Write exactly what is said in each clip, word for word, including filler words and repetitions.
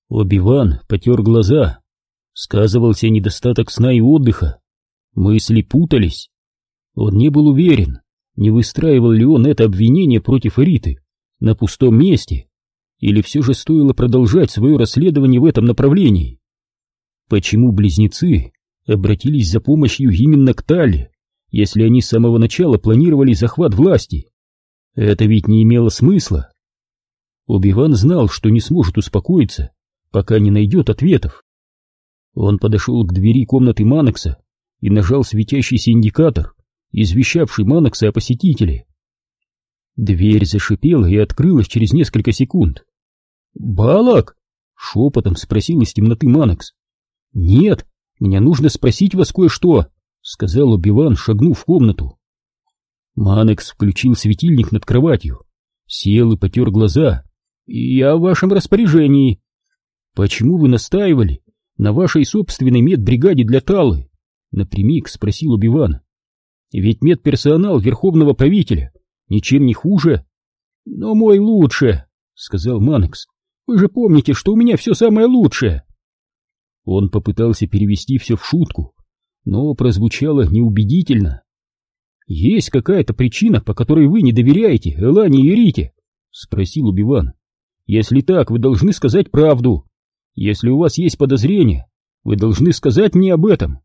Оби-Ван потер глаза. Сказывался недостаток сна и отдыха. Мысли путались. Он не был уверен, не выстраивал ли он это обвинение против Эриты на пустом месте, или все же стоило продолжать свое расследование в этом направлении. Почему близнецы обратились за помощью именно к Талле, если они с самого начала планировали захват власти? Это ведь не имело смысла. Оби-Ван знал, что не сможет успокоиться, пока не найдет ответов. Он подошел к двери комнаты Маннекса и нажал светящийся индикатор, извещавший Маннекса о посетителе. Дверь зашипела и открылась через несколько секунд. «Балак?» — шепотом спросил из темноты Маннекс. «Нет, мне нужно спросить вас кое-что», — сказал Оби-Ван, шагнув в комнату. Маннекс включил светильник над кроватью, сел и потер глаза. «Я в вашем распоряжении». «Почему вы настаивали на вашей собственной медбригаде для Таллы?» — напрямик спросил Оби-Ван. «Ведь медперсонал верховного правителя ничем не хуже». «Но мой лучше», — сказал Маннекс. «Вы же помните, что у меня все самое лучшее». Он попытался перевести все в шутку, но прозвучало неубедительно. «Есть какая-то причина, по которой вы не доверяете Элане и Рите?» — спросил Оби-Ван. «Если так, вы должны сказать правду. Если у вас есть подозрения, вы должны сказать мне об этом».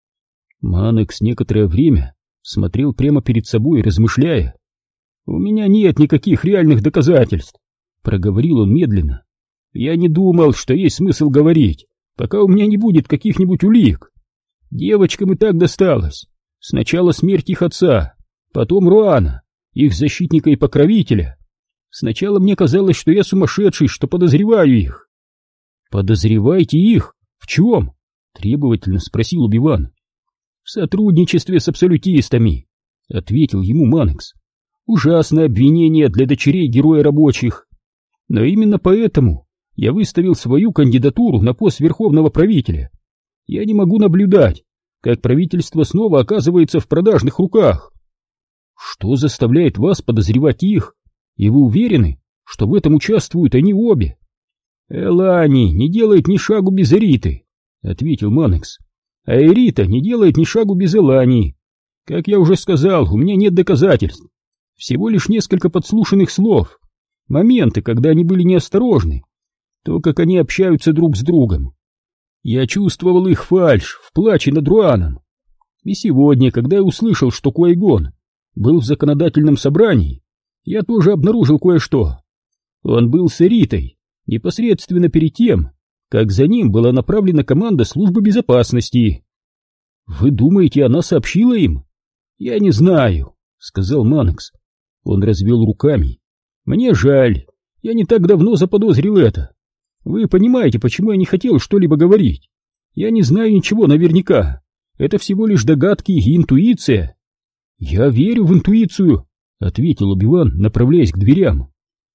Маннекс некоторое время смотрел прямо перед собой, размышляя. «У меня нет никаких реальных доказательств», — проговорил он медленно. «Я не думал, что есть смысл говорить, пока у меня не будет каких-нибудь улик. Девочкам и так досталось. Сначала смерть их отца, потом Руана, их защитника и покровителя. Сначала мне казалось, что я сумасшедший, что подозреваю их». «Подозреваете их? В чем?» — требовательно спросил Оби-Ван. «В сотрудничестве с абсолютистами», — ответил ему Маннекс. «Ужасное обвинение для дочерей героя рабочих. Но именно поэтому я выставил свою кандидатуру на пост верховного правителя. Я не могу наблюдать, как правительство снова оказывается в продажных руках. Что заставляет вас подозревать их? И вы уверены, что в этом участвуют они обе?» «Элани не делает ни шагу без Эриты», — ответил Маннекс. «А Эрита не делает ни шагу без Элани. Как я уже сказал, у меня нет доказательств. Всего лишь несколько подслушанных слов. Моменты, когда они были неосторожны. То, как они общаются друг с другом. Я чувствовал их фальшь в плаче над Руаном. И сегодня, когда я услышал, что Куай-Гон был в законодательном собрании, я тоже обнаружил кое-что. Он был с Эритой непосредственно перед тем, как за ним была направлена команда службы безопасности. Вы думаете, она сообщила им? Я не знаю, сказал Маннекс. Он развел руками. Мне жаль, я не так давно заподозрил это. Вы понимаете, почему я не хотел что-либо говорить? Я не знаю ничего наверняка. Это всего лишь догадки и интуиция. Я верю в интуицию, ответил Оби-Ван, направляясь к дверям.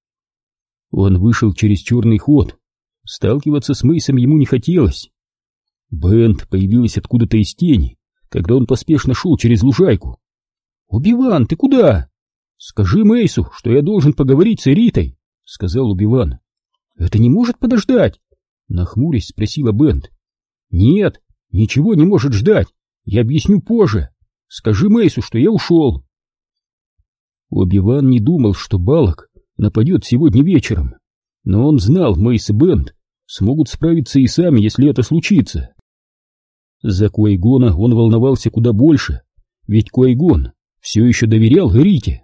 Он вышел через черный ход. Сталкиваться с Мейсом ему не хотелось. Бент появилась откуда-то из тени, когда он поспешно шел через лужайку. «Оби-Ван, ты куда?» «Скажи Мейсу, что я должен поговорить с Эритой», — сказал Оби-Ван. «Это не может подождать?» — нахмурясь спросила Бент. «Нет, ничего не может ждать. Я объясню позже. Скажи Мейсу, что я ушел». Оби-Ван не думал, что Балак нападет сегодня вечером, но он знал, Мейс и Бент смогут справиться и сами, если это случится. За Куай-Гона он волновался куда больше, ведь Куай-Гон все еще доверял Эрите.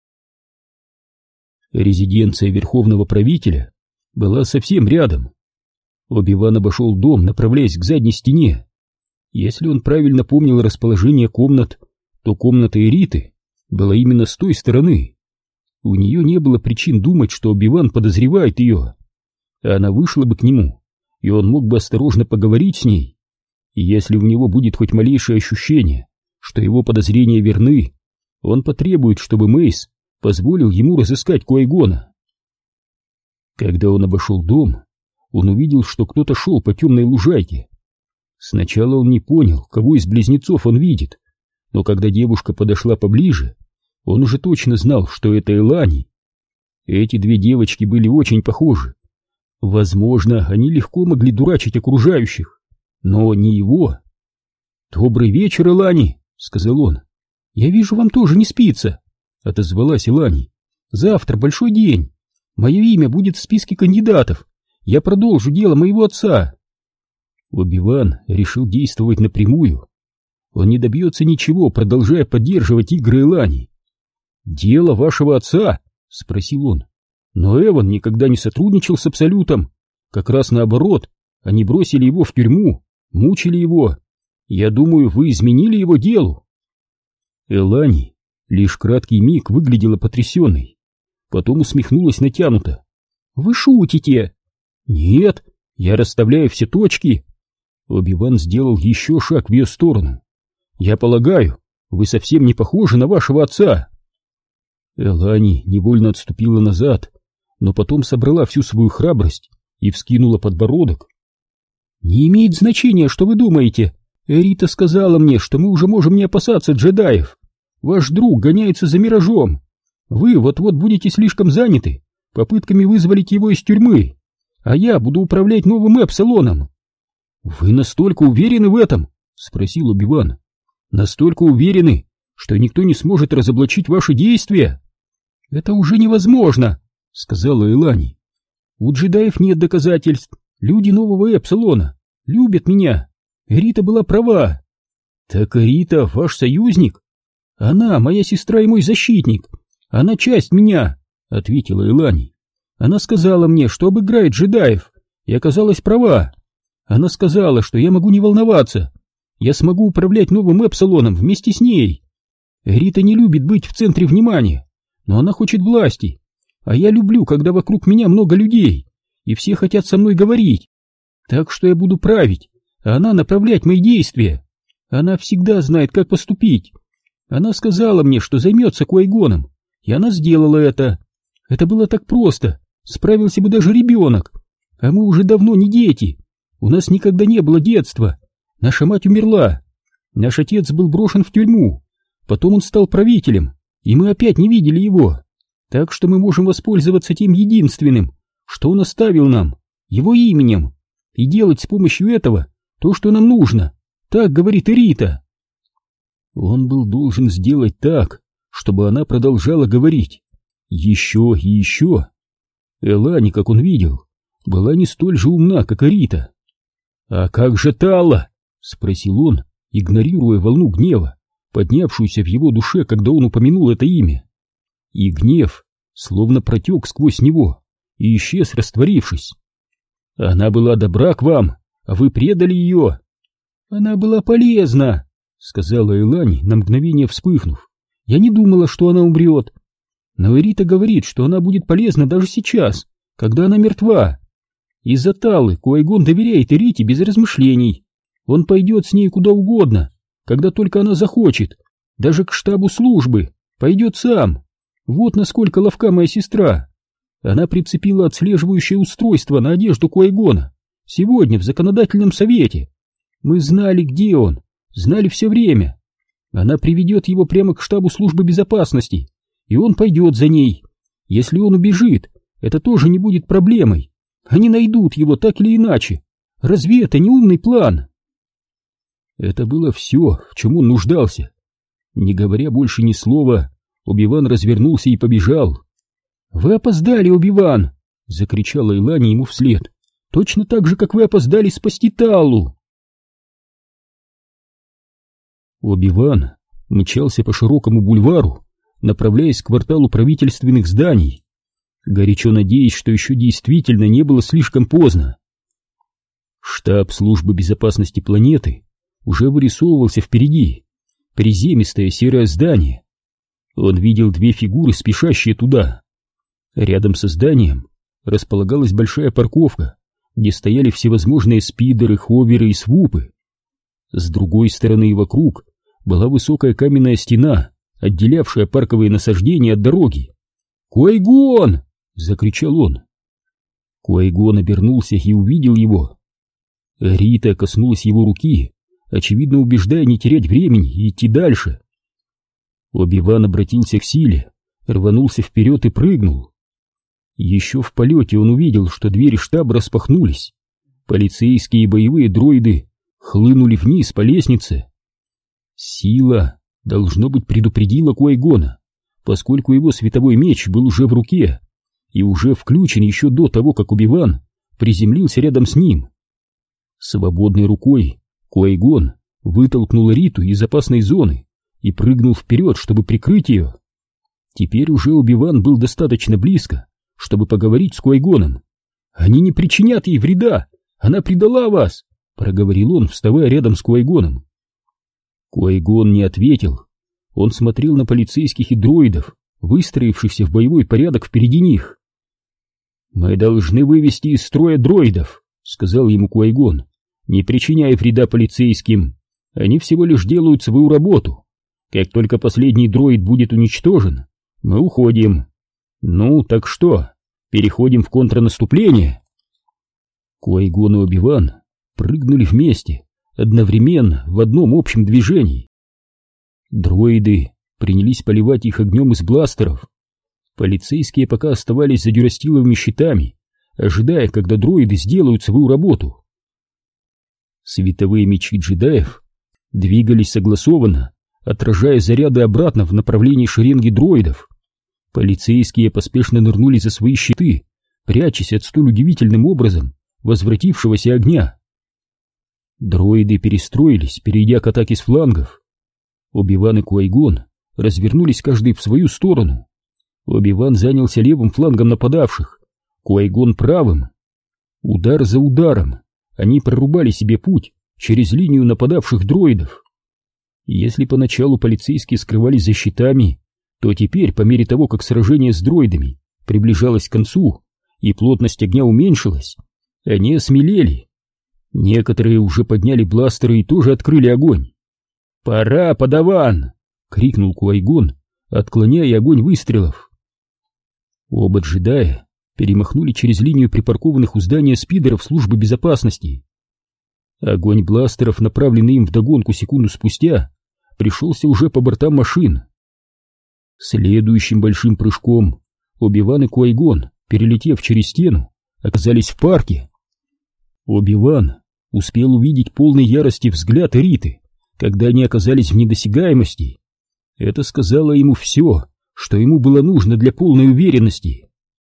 Резиденция верховного правителя была совсем рядом. Оби-Ван обошел дом, направляясь к задней стене. Если он правильно помнил расположение комнат, то комната Эриты была именно с той стороны. У нее не было причин думать, что Оби-Ван подозревает ее. Она вышла бы к нему, и он мог бы осторожно поговорить с ней. И если у него будет хоть малейшее ощущение, что его подозрения верны, он потребует, чтобы Мейс позволил ему разыскать Куай-Гона. Когда он обошел дом, он увидел, что кто-то шел по темной лужайке. Сначала он не понял, кого из близнецов он видит, но когда девушка подошла поближе, он уже точно знал, что это Элани. Эти две девочки были очень похожи. Возможно, они легко могли дурачить окружающих, но не его. «Добрый вечер, Элани», — сказал он. «Я вижу, вам тоже не спится», — отозвалась Элани. «Завтра большой день. Мое имя будет в списке кандидатов. Я продолжу дело моего отца». Оби-Ван решил действовать напрямую. Он не добьется ничего, продолжая поддерживать игры Элани. «Дело вашего отца?» — спросил он. «Но Эван никогда не сотрудничал с Абсолютом. Как раз наоборот, они бросили его в тюрьму, мучили его. Я думаю, вы изменили его делу». Элани лишь краткий миг выглядела потрясенной, потом усмехнулась натянуто. «Вы шутите?» «Нет, я расставляю все точки». Оби-Ван сделал еще шаг в ее сторону. «Я полагаю, вы совсем не похожи на вашего отца». Элани невольно отступила назад, но потом собрала всю свою храбрость и вскинула подбородок. «Не имеет значения, что вы думаете. Эрита сказала мне, что мы уже можем не опасаться джедаев. Ваш друг гоняется за миражом. Вы вот-вот будете слишком заняты попытками вызволить его из тюрьмы, а я буду управлять новым Эпсилоном». «Вы настолько уверены в этом?» — спросил Оби-Ван. «Настолько уверены, что никто не сможет разоблачить ваши действия?» «Это уже невозможно», — сказала Элани. «У джедаев нет доказательств. Люди нового Эпсилона любят меня. Эрита была права». «Так Эрита ваш союзник?» «Она моя сестра и мой защитник. Она часть меня», — ответила Элани. «Она сказала мне, что обыграет джедаев, и оказалась права. Она сказала, что я могу не волноваться. Я смогу управлять новым Эпсилоном вместе с ней. Эрита не любит быть в центре внимания, но она хочет власти, а я люблю, когда вокруг меня много людей, и все хотят со мной говорить. Так что я буду править, а она направлять мои действия. Она всегда знает, как поступить. Она сказала мне, что займется Куай-Гоном, и она сделала это. Это было так просто, справился бы даже ребенок. А мы уже давно не дети. У нас никогда не было детства. Наша мать умерла. Наш отец был брошен в тюрьму. Потом он стал правителем, и мы опять не видели его. Так что мы можем воспользоваться тем единственным, что он оставил нам, его именем, и делать с помощью этого то, что нам нужно. Так говорит Эрита». Он был должен сделать так, чтобы она продолжала говорить. Еще и еще. Элани, как он видел, была не столь же умна, как Эрита. «А как же Талла?» — спросил он, игнорируя волну гнева, поднявшуюся в его душе, когда он упомянул это имя. И гнев словно протек сквозь него и исчез, растворившись. «Она была добра к вам, а вы предали ее». «Она была полезна», — сказала Элани, на мгновение вспыхнув. «Я не думала, что она умрет. Но Эрита говорит, что она будет полезна даже сейчас, когда она мертва. Из-за Таллы Куай-Гон доверяет Эрите без размышлений. Он пойдет с ней куда угодно, когда только она захочет, даже к штабу службы, пойдет сам. Вот насколько ловка моя сестра. Она прицепила отслеживающее устройство на одежду Куай-Гона сегодня в законодательном совете. Мы знали, где он, знали все время. Она приведет его прямо к штабу службы безопасности, и он пойдет за ней. Если он убежит, это тоже не будет проблемой. Они найдут его так или иначе. Разве это не умный план?» Это было все, в чем он нуждался. Не говоря больше ни слова, Оби-Ван развернулся и побежал. «Вы опоздали, Оби-Ван!» — закричала Элани ему вслед. «Точно так же, как вы опоздали спасти Таллу!» Оби-Ван мчался по широкому бульвару, направляясь к кварталу правительственных зданий, горячо надеясь, что еще действительно не было слишком поздно. Штаб службы безопасности планеты уже вырисовывался впереди, приземистое серое здание. Он видел две фигуры, спешащие туда. Рядом со зданием располагалась большая парковка, где стояли всевозможные спидеры, ховеры и свупы. С другой стороны и вокруг была высокая каменная стена, отделявшая парковые насаждения от дороги. «Куай-Гон!» — закричал он. Куай-Гон обернулся и увидел его. Рита коснулась его руки, очевидно убеждая не терять времени и идти дальше. Оби-Ван обратился к силе, рванулся вперед и прыгнул. Еще в полете он увидел, что двери штаба распахнулись. Полицейские и боевые дроиды хлынули вниз по лестнице. Сила, должно быть, предупредила Куайгона, поскольку его световой меч был уже в руке и уже включен еще до того, как Оби-Ван приземлился рядом с ним. Свободной рукой Куайгон вытолкнул Риту из опасной зоны и прыгнул вперед, чтобы прикрыть ее. Теперь уже Оби-Ван был достаточно близко, чтобы поговорить с Куайгоном. «Они не причинят ей вреда! Она предала вас!» — проговорил он, вставая рядом с Куайгоном. Куайгон не ответил. Он смотрел на полицейских и дроидов, выстроившихся в боевой порядок впереди них. «Мы должны вывести из строя дроидов», — сказал ему Куайгон, «не причиняя вреда полицейским. Они всего лишь делают свою работу. Как только последний дроид будет уничтожен, мы уходим. Ну, так что, переходим в контрнаступление?» Куайгон и Оби-Ван прыгнули вместе, одновременно, в одном общем движении. Дроиды принялись поливать их огнем из бластеров. Полицейские пока оставались за дюрастиловыми щитами, ожидая, когда дроиды сделают свою работу. Световые мечи джедаев двигались согласованно, отражая заряды обратно в направлении шеренги дроидов. Полицейские поспешно нырнули за свои щиты, прячась от столь удивительным образом возвратившегося огня. Дроиды перестроились, перейдя к атаке с флангов. Оби-Ван и Куайгон развернулись каждый в свою сторону. Оби-Ван занялся левым флангом нападавших, Куайгон правым. Удар за ударом они прорубали себе путь через линию нападавших дроидов. Если поначалу полицейские скрывались за щитами, то теперь, по мере того, как сражение с дроидами приближалось к концу и плотность огня уменьшилась, они осмелели. Некоторые уже подняли бластеры и тоже открыли огонь. «Пора, подаван!» — крикнул Куайгон, отклоняя огонь выстрелов. Оба джедая перемахнули через линию припаркованных у здания спидеров службы безопасности. Огонь бластеров, направленный им вдогонку секунду спустя, пришелся уже по бортам машин. Следующим большим прыжком Оби-Ван и Куайгон, перелетев через стену, оказались в парке. Оби-Ван успел увидеть полный ярости взгляд Риты, когда они оказались в недосягаемости. Это сказало ему все, что ему было нужно для полной уверенности.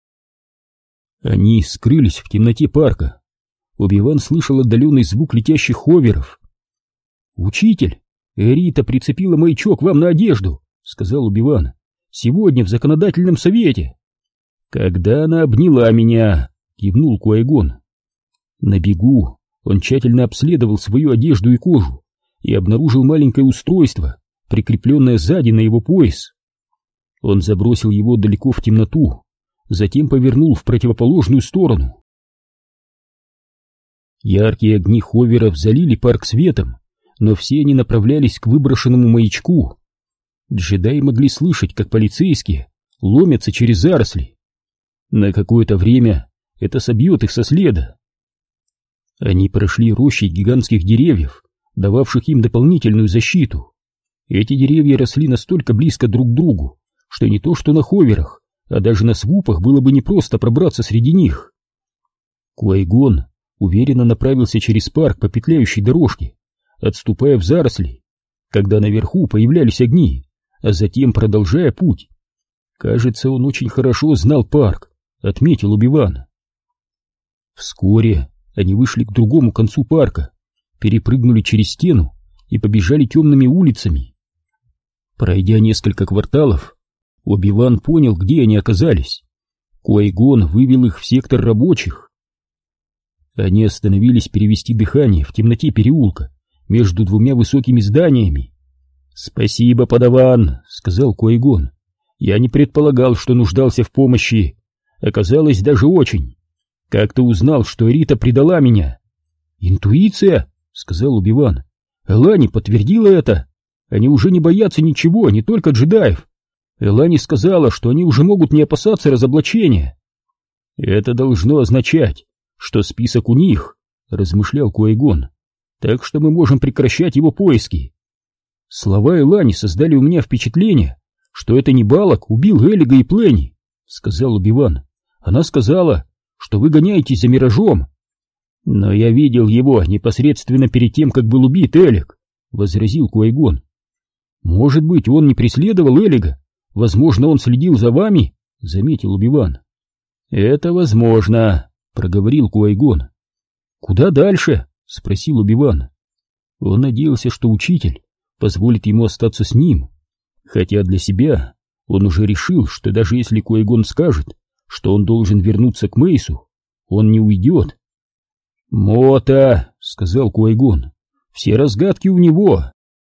Они скрылись в темноте парка. Оби-Ван слышал отдаленный звук летящих ховеров. «Учитель, Рита прицепила маячок вам на одежду», — сказал Оби-Ван. «Сегодня в законодательном совете». «Когда она обняла меня», — кивнул Куайгон. На бегу он тщательно обследовал свою одежду и кожу и обнаружил маленькое устройство, прикрепленное сзади на его пояс. Он забросил его далеко в темноту, затем повернул в противоположную сторону. Яркие огни ховеров залили парк светом, но все они направлялись к выброшенному маячку. Джедаи могли слышать, как полицейские ломятся через заросли. На какое-то время это собьет их со следа. Они прошли рощей гигантских деревьев, дававших им дополнительную защиту. Эти деревья росли настолько близко друг к другу, что не то что на ховерах, а даже на свупах было бы непросто пробраться среди них. Куайгон уверенно направился через парк по петляющей дорожке, отступая в заросли, когда наверху появлялись огни, а затем продолжая путь. Кажется, он очень хорошо знал парк, отметил Оби-Ван. Вскоре они вышли к другому концу парка, перепрыгнули через стену и побежали темными улицами. Пройдя несколько кварталов, Оби-Ван понял, где они оказались. Куайгон вывел их в сектор рабочих. Они остановились перевести дыхание в темноте переулка между двумя высокими зданиями. «Спасибо, подаван», — сказал Куайгон. «Я не предполагал, что нуждался в помощи. Оказалось, даже очень. Как ты узнал, что Рита предала меня?» «Интуиция», — сказал Оби-Ван. «Элани подтвердила это. Они уже не боятся ничего, не только джедаев. Элани сказала, что они уже могут не опасаться разоблачения». «Это должно означать, что список у них», — размышлял Куайгон. «Так что мы можем прекращать его поиски». «Слова Элани создали у меня впечатление, что это не Балок убил Элига и Пленни», — сказал Оби-Ван. Она сказала, что вы гоняетесь за Миражом. Но я видел его непосредственно перед тем, как был убит Элик, — возразил Куайгон. Может быть, он не преследовал Элига? Возможно, он следил за вами, — заметил Оби-Ван. Это возможно, — проговорил Куайгон. Куда дальше? — спросил Оби-Ван. Он надеялся, что учитель позволит ему остаться с ним, хотя для себя он уже решил, что даже если Куайгон скажет, что он должен вернуться к Мейсу, он не уйдет. «Мота», — сказал Куайгон, — «все разгадки у него».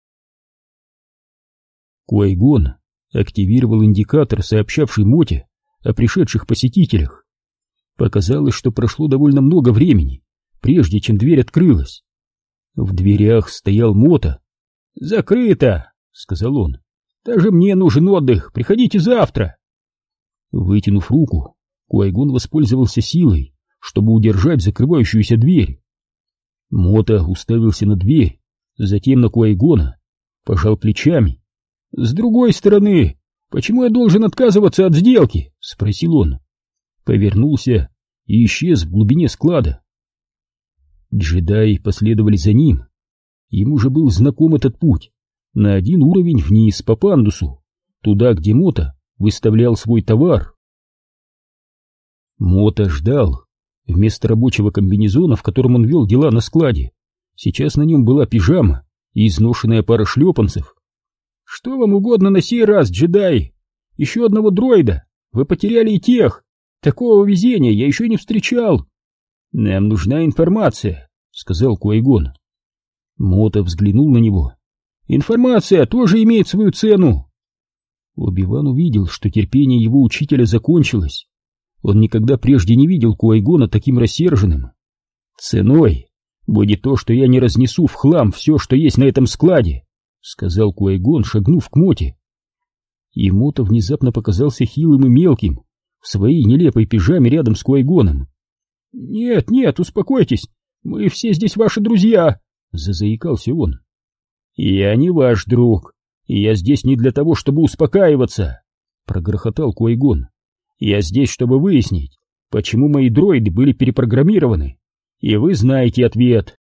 Куайгон активировал индикатор, сообщавший Моте о пришедших посетителях. Показалось, что прошло довольно много времени, прежде чем дверь открылась. В дверях стоял Мота. «Закрыто», — сказал он. «Даже мне нужен отдых, приходите завтра». Вытянув руку, Куайгон воспользовался силой, чтобы удержать закрывающуюся дверь. Мота уставился на дверь, затем на Куайгона, пожал плечами. «С другой стороны, почему я должен отказываться от сделки?» — спросил он. Повернулся и исчез в глубине склада. Джедаи последовали за ним. Ему же был знаком этот путь, на один уровень вниз по пандусу, туда, где Мота выставлял свой товар. Мота ждал. Вместо рабочего комбинезона, в котором он вел дела на складе, сейчас на нем была пижама и изношенная пара шлепанцев. «Что вам угодно на сей раз, джедаи? Еще одного дроида? Вы потеряли и тех. Такого везения я еще не встречал». «Нам нужна информация», — сказал Куайгон. Мота взглянул на него. «Информация тоже имеет свою цену». Оби-Ван увидел, что терпение его учителя закончилось. Он никогда прежде не видел Куайгона таким рассерженным. «Ценой будет то, что я не разнесу в хлам все, что есть на этом складе», — сказал Куайгон, шагнув к Моте. И Мота внезапно показался хилым и мелким в своей нелепой пижаме рядом с Куайгоном. «Нет, нет, успокойтесь, мы все здесь ваши друзья», — зазаикался он. «Я не ваш друг, и я здесь не для того, чтобы успокаиваться», — прогрохотал Куайгон. «Я здесь, чтобы выяснить, почему мои дроиды были перепрограммированы, и вы знаете ответ».